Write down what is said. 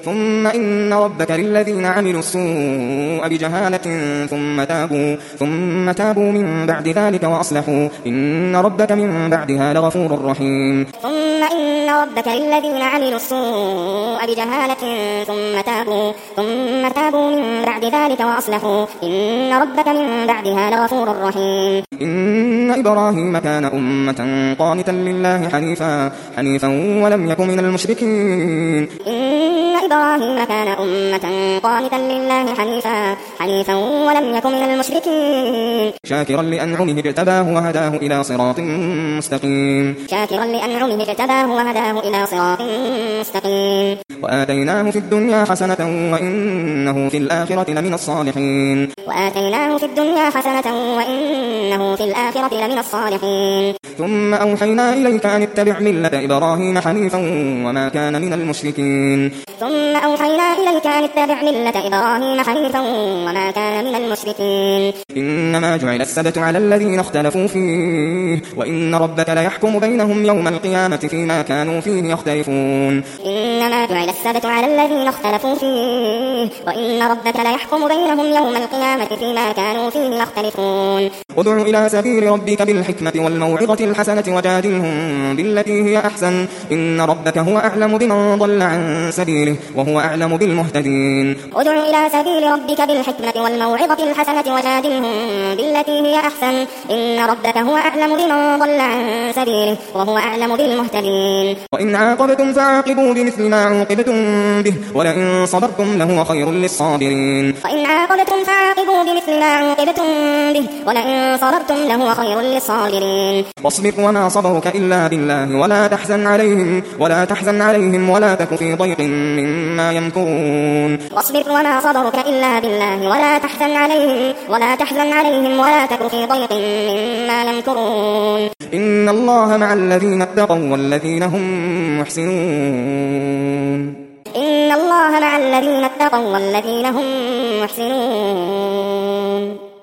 ثم إن ربك للذين عملوا السوء بجهالة ثم تابوا من بعد ذلك وأصلحوا إن ربك من بعدها لغفور رحيم. ثم إن ربك للذين عملوا السوء بجهالة ثم تابوا من بعد ذلك وأصلحوا إن ربك من بعدها لغفور رحيم. إن إبراهيم كان أمة قانتا لله حنيفا ولم يكن من المشركين. إن إبراهيم كان أمة قانتا لله حنيفا ولم يكن من المشركين. شاكرا لأنعمه اجتباه وهداه إلى صراط مستقيم. وآتيناه في الدنيا حسنة وإنه في الآخرة لمن الصالحين. ثم أوحينا إليك أن اتبع ملة إبراهيم حنيفا وما كان من المشركين. إنما جعل السبت على الذين اختلفوا فيه وإن ربك ليحكم بينهم يوم القيامة فيما كانوا فيه يختلفون. ادع إلى سبيل ربك بالحكمة والموعظة الحسنة وجادلهم بالتي هي أحسن إن ربك هو أعلم بمن ضل عن سبيله وهو أعلم بالمهتدين. ادع إلى سبيل ربك بالحكمة والموعظة الحسنة وجادلهم بالتي هي أحسن إن ربك هو أعلم بمن ضل عن سبيله وهو أعلم بالمهتدين. وإن عاقبتم فعاقبوا بمثل ما عوقبتم به ولئن صبرتم لهو خير للصابرين. واصبر وما صبرك إلا بالله ولا تحزن عليهم ولا تك في ضيق مما يمكرون. إن الله مع الذين اتقوا والذين هم محسنون.